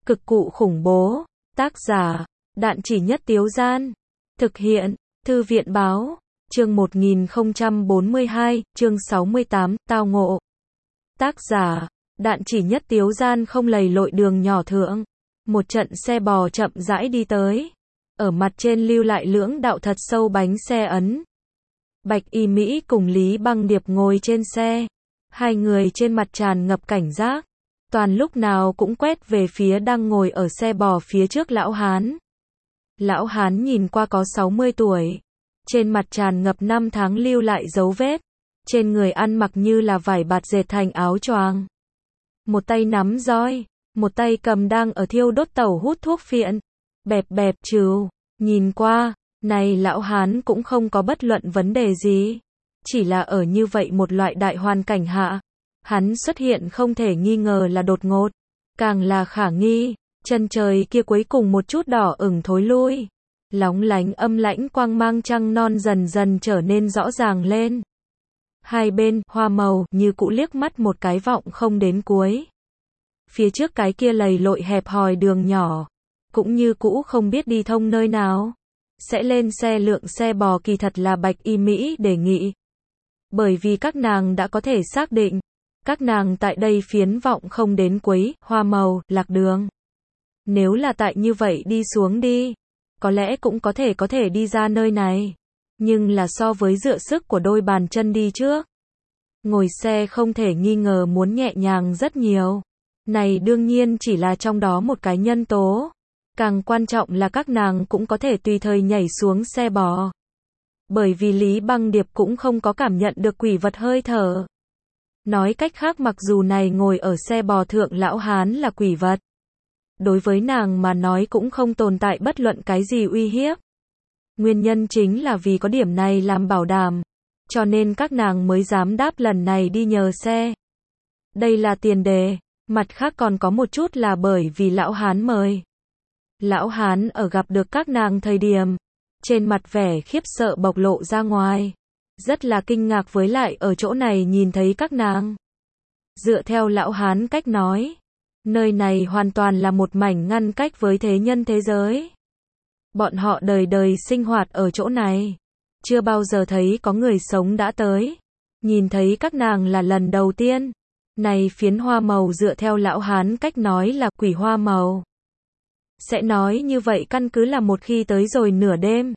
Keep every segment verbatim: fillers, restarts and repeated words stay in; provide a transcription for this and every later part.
Cực cụ khủng bố. Tác giả, Đạn Chỉ Nhất Tiếu Gian. Thực hiện, Thư viện Báo. Chương một nghìn không trăm bốn mươi hai, chương sáu mươi tám, tao ngộ. Tác giả, Đạn Chỉ Nhất Tiếu Gian. Không lầy lội đường nhỏ thượng. Một trận xe bò chậm rãi đi tới. Ở mặt trên lưu lại lưỡng đạo thật sâu bánh xe ấn. Bạch Y Mỹ cùng Lý Băng Điệp ngồi trên xe. Hai người trên mặt tràn ngập cảnh giác. Toàn lúc nào cũng quét về phía đang ngồi ở xe bò phía trước lão hán. Lão hán nhìn qua có sáu mươi tuổi. Trên mặt tràn ngập năm tháng lưu lại dấu vết. Trên người ăn mặc như là vải bạt dệt thành áo choàng. Một tay nắm roi, một tay cầm đang ở thiêu đốt tẩu hút thuốc phiện. Bẹp bẹp trừ, nhìn qua, này lão hán cũng không có bất luận vấn đề gì. Chỉ là ở như vậy một loại đại hoàn cảnh hạ. Hắn xuất hiện không thể nghi ngờ là đột ngột. Càng là khả nghi, chân trời kia cuối cùng một chút đỏ ửng thối lui. Lóng lánh âm lãnh quang mang trăng non dần dần trở nên rõ ràng lên. Hai bên, hoa màu, như cũ liếc mắt một cái vọng không đến cuối. Phía trước cái kia lầy lội hẹp hòi đường nhỏ, cũng như cũ không biết đi thông nơi nào. Sẽ lên xe lượng xe bò kỳ thật là Bạch Y Mỹ đề nghị. Bởi vì các nàng đã có thể xác định, các nàng tại đây phiến vọng không đến cuối, hoa màu, lạc đường. Nếu là tại như vậy đi xuống đi, có lẽ cũng có thể có thể đi ra nơi này. Nhưng là so với dựa sức của đôi bàn chân đi trước. Ngồi xe không thể nghi ngờ muốn nhẹ nhàng rất nhiều. Này đương nhiên chỉ là trong đó một cái nhân tố. Càng quan trọng là các nàng cũng có thể tùy thời nhảy xuống xe bò. Bởi vì Lý Băng Điệp cũng không có cảm nhận được quỷ vật hơi thở. Nói cách khác mặc dù này ngồi ở xe bò thượng lão hán là quỷ vật. Đối với nàng mà nói cũng không tồn tại bất luận cái gì uy hiếp. Nguyên nhân chính là vì có điểm này làm bảo đảm. Cho nên các nàng mới dám đáp lần này đi nhờ xe. Đây là tiền đề. Mặt khác còn có một chút là bởi vì lão hán mời. Lão hán ở gặp được các nàng thời điểm. Trên mặt vẻ khiếp sợ bộc lộ ra ngoài. Rất là kinh ngạc với lại ở chỗ này nhìn thấy các nàng. Dựa theo lão hán cách nói. Nơi này hoàn toàn là một mảnh ngăn cách với thế nhân thế giới. Bọn họ đời đời sinh hoạt ở chỗ này. Chưa bao giờ thấy có người sống đã tới. Nhìn thấy các nàng là lần đầu tiên. Này phiến hoa màu dựa theo lão hán cách nói là quỷ hoa màu. Sẽ nói như vậy căn cứ là một khi tới rồi nửa đêm.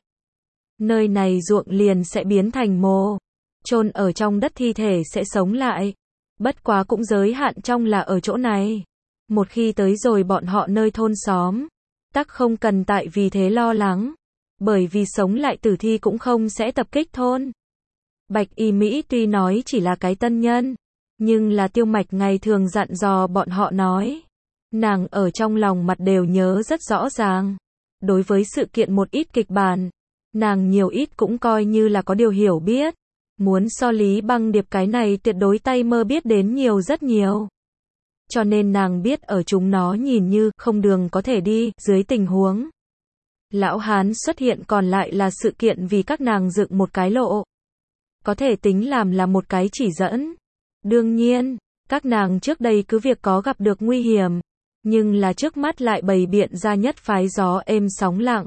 Nơi này ruộng liền sẽ biến thành mồ. Chôn ở trong đất thi thể sẽ sống lại. Bất quá cũng giới hạn trong là ở chỗ này. Một khi tới rồi bọn họ nơi thôn xóm. Tắc không cần tại vì thế lo lắng. Bởi vì sống lại tử thi cũng không sẽ tập kích thôn. Bạch Y Mỹ tuy nói chỉ là cái tân nhân. Nhưng là Tiêu Mạch ngày thường dặn dò bọn họ nói. Nàng ở trong lòng mặt đều nhớ rất rõ ràng. Đối với sự kiện một ít kịch bản. Nàng nhiều ít cũng coi như là có điều hiểu biết. Muốn so Lý Băng Điệp cái này tuyệt đối tay mơ biết đến nhiều rất nhiều. Cho nên nàng biết ở chúng nó nhìn như không đường có thể đi dưới tình huống. Lão hán xuất hiện còn lại là sự kiện vì các nàng dựng một cái lộ. Có thể tính làm là một cái chỉ dẫn. Đương nhiên, các nàng trước đây cứ việc có gặp được nguy hiểm. Nhưng là trước mắt lại bày biện ra nhất phái gió êm sóng lặng.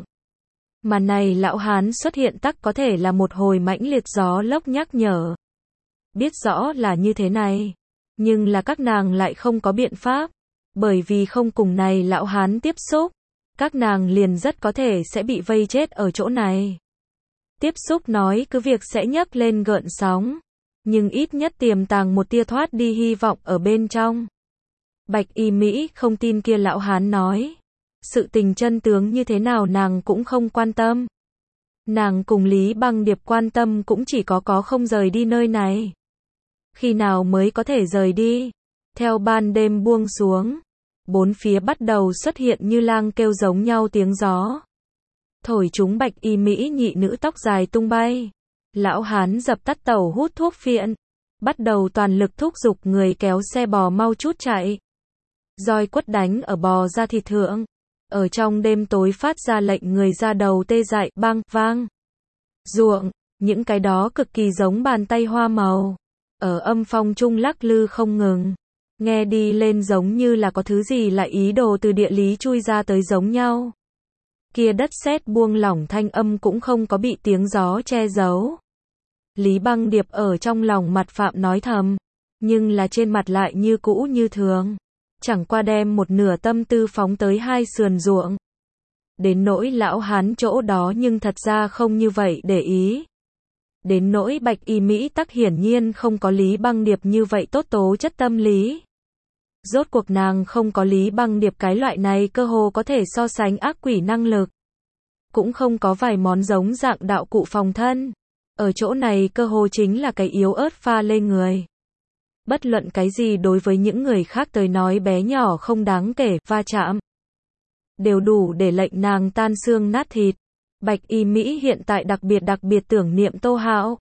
Mà này lão hán xuất hiện tắc có thể là một hồi mãnh liệt gió lốc nhắc nhở. Biết rõ là như thế này. Nhưng là các nàng lại không có biện pháp. Bởi vì không cùng này lão hán tiếp xúc. Các nàng liền rất có thể sẽ bị vây chết ở chỗ này. Tiếp xúc nói cứ việc sẽ nhấc lên gợn sóng. Nhưng ít nhất tiềm tàng một tia thoát đi hy vọng ở bên trong. Bạch Y Mỹ không tin kia lão hán nói. Sự tình chân tướng như thế nào nàng cũng không quan tâm. Nàng cùng Lý Băng Điệp quan tâm cũng chỉ có có không rời đi nơi này. Khi nào mới có thể rời đi? Theo ban đêm buông xuống. Bốn phía bắt đầu xuất hiện như lang kêu giống nhau tiếng gió. Thổi chúng Bạch Y Mỹ nhị nữ tóc dài tung bay. Lão hán dập tắt tẩu hút thuốc phiện. Bắt đầu toàn lực thúc giục người kéo xe bò mau chút chạy. Roi quất đánh ở bò ra thịt thượng. Ở trong đêm tối phát ra lệnh người ra đầu tê dại, bang, vang. Ruộng, những cái đó cực kỳ giống bàn tay hoa màu. Ở âm phong trung lắc lư không ngừng. Nghe đi lên giống như là có thứ gì lại ý đồ từ địa lý chui ra tới giống nhau. Kia đất sét buông lỏng thanh âm cũng không có bị tiếng gió che giấu. Lý Băng Điệp ở trong lòng mặt phạm nói thầm, nhưng là trên mặt lại như cũ như thường. Chẳng qua đem một nửa tâm tư phóng tới hai sườn ruộng. Đến nỗi lão hán chỗ đó nhưng thật ra không như vậy để ý. Đến nỗi Bạch Y Mỹ tắc hiển nhiên không có Lý Băng Điệp như vậy tốt tố chất tâm lý. Rốt cuộc nàng không có Lý Băng Điệp cái loại này cơ hồ có thể so sánh ác quỷ năng lực. Cũng không có vài món giống dạng đạo cụ phòng thân. Ở chỗ này cơ hồ chính là cái yếu ớt pha lên người. Bất luận cái gì đối với những người khác tới nói bé nhỏ không đáng kể, va chạm đều đủ để lệnh nàng tan xương nát thịt. Bạch Y Mỹ hiện tại đặc biệt đặc biệt tưởng niệm Tô Hạo.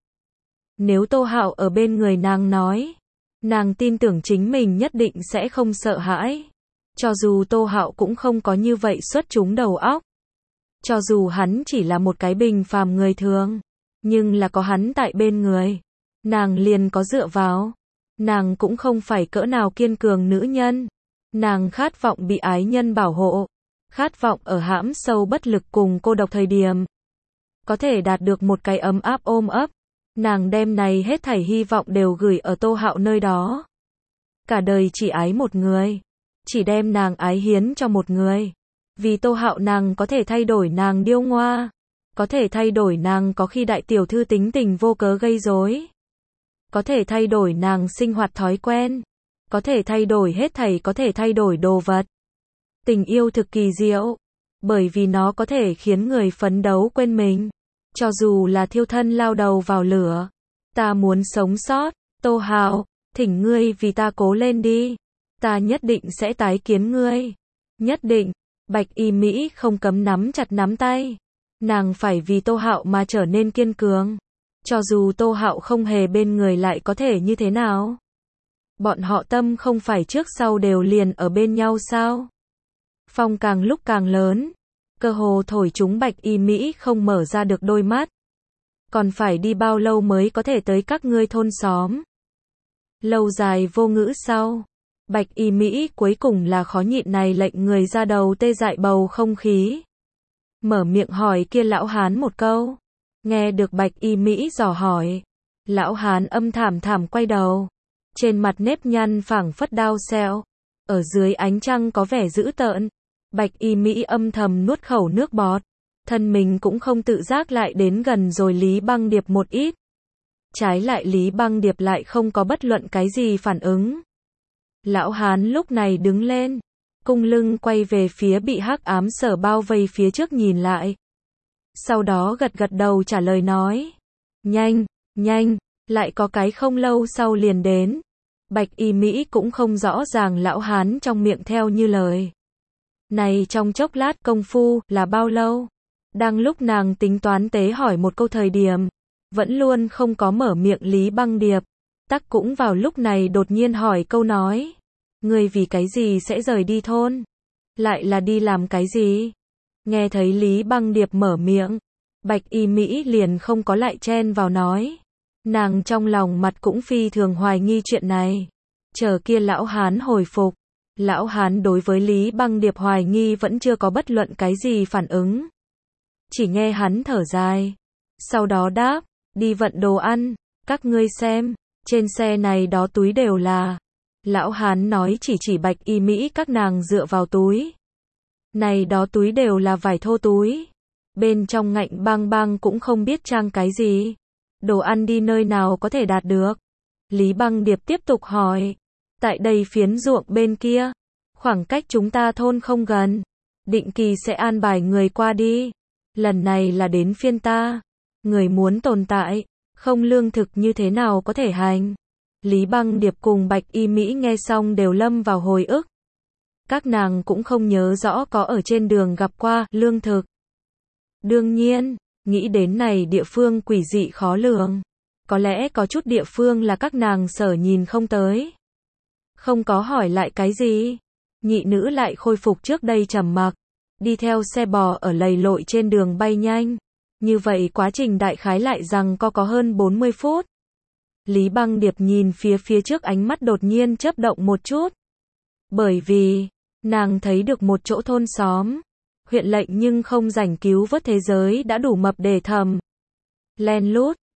Nếu Tô Hạo ở bên người nàng nói, nàng tin tưởng chính mình nhất định sẽ không sợ hãi. Cho dù Tô Hạo cũng không có như vậy xuất chúng đầu óc. Cho dù hắn chỉ là một cái bình phàm người thường, nhưng là có hắn tại bên người, nàng liền có dựa vào. Nàng cũng không phải cỡ nào kiên cường nữ nhân. Nàng khát vọng bị ái nhân bảo hộ. Khát vọng ở hãm sâu bất lực cùng cô độc thời điểm. Có thể đạt được một cái ấm áp ôm ấp. Nàng đem này hết thảy hy vọng đều gửi ở Tô Hạo nơi đó. Cả đời chỉ ái một người. Chỉ đem nàng ái hiến cho một người. Vì Tô Hạo nàng có thể thay đổi nàng điêu ngoa. Có thể thay đổi nàng có khi đại tiểu thư tính tình vô cớ gây rối. Có thể thay đổi nàng sinh hoạt thói quen. Có thể thay đổi hết thảy có thể thay đổi đồ vật. Tình yêu thực kỳ diệu. Bởi vì nó có thể khiến người phấn đấu quên mình. Cho dù là thiêu thân lao đầu vào lửa. Ta muốn sống sót. Tô Hạo, thỉnh ngươi vì ta cố lên đi. Ta nhất định sẽ tái kiến ngươi. Nhất định. Bạch Y Mỹ không cấm nắm chặt nắm tay. Nàng phải vì Tô Hạo mà trở nên kiên cường. Cho dù Tô Hạo không hề bên người lại có thể như thế nào? Bọn họ tâm không phải trước sau đều liền ở bên nhau sao? Phong càng lúc càng lớn. Cơ hồ thổi chúng Bạch Y Mỹ không mở ra được đôi mắt. Còn phải đi bao lâu mới có thể tới các ngươi thôn xóm? Lâu dài vô ngữ sau. Bạch Y Mỹ cuối cùng là khó nhịn này lệnh người ra đầu tê dại bầu không khí. Mở miệng hỏi kia lão hán một câu. Nghe được Bạch Y Mỹ dò hỏi. Lão hán âm thảm thảm quay đầu. Trên mặt nếp nhăn phảng phất đao xẹo. Ở dưới ánh trăng có vẻ dữ tợn. Bạch Y Mỹ âm thầm nuốt khẩu nước bọt. Thân mình cũng không tự giác lại đến gần rồi Lý Băng Điệp một ít. Trái lại Lý Băng Điệp lại không có bất luận cái gì phản ứng. Lão hán lúc này đứng lên. Cung lưng quay về phía bị hắc ám sở bao vây phía trước nhìn lại. Sau đó gật gật đầu trả lời nói. Nhanh, nhanh, lại có cái không lâu sau liền đến. Bạch Y Mỹ cũng không rõ ràng lão hán trong miệng theo như lời. Này trong chốc lát công phu là bao lâu? Đang lúc nàng tính toán tế hỏi một câu thời điểm. Vẫn luôn không có mở miệng Lý Băng Điệp. Tắc cũng vào lúc này đột nhiên hỏi câu nói. Ngươi vì cái gì sẽ rời đi thôn? Lại là đi làm cái gì? Nghe thấy Lý Băng Điệp mở miệng. Bạch Y Mỹ liền không có lại chen vào nói. Nàng trong lòng mặt cũng phi thường hoài nghi chuyện này. Chờ kia lão hán hồi phục. Lão hán đối với Lý Băng Điệp hoài nghi vẫn chưa có bất luận cái gì phản ứng. Chỉ nghe hắn thở dài. Sau đó đáp, đi vận đồ ăn. Các ngươi xem, trên xe này đó túi đều là. Lão hán nói chỉ chỉ Bạch Y Mỹ các nàng dựa vào túi. Này đó túi đều là vải thô túi. Bên trong ngạnh bang bang cũng không biết trang cái gì. Đồ ăn đi nơi nào có thể đạt được. Lý Băng Điệp tiếp tục hỏi. Tại đây phiến ruộng bên kia. Khoảng cách chúng ta thôn không gần. Định kỳ sẽ an bài người qua đi. Lần này là đến phiên ta. Người muốn tồn tại. Không lương thực như thế nào có thể hành. Lý Băng Điệp cùng Bạch Y Mỹ nghe xong đều lâm vào hồi ức. Các nàng cũng không nhớ rõ có ở trên đường gặp qua lương thực. Đương nhiên, nghĩ đến này địa phương quỷ dị khó lường. Có lẽ có chút địa phương là các nàng sở nhìn không tới. Không có hỏi lại cái gì. Nhị nữ lại khôi phục trước đây trầm mặc. Đi theo xe bò ở lầy lội trên đường bay nhanh. Như vậy quá trình đại khái lại rằng có có hơn bốn mươi phút. Lý Băng Điệp nhìn phía phía trước, ánh mắt đột nhiên chớp động một chút. Bởi vì, nàng thấy được một chỗ thôn xóm, huyện lệnh nhưng không rảnh cứu vớt thế giới đã đủ mập để thầm. Len lút,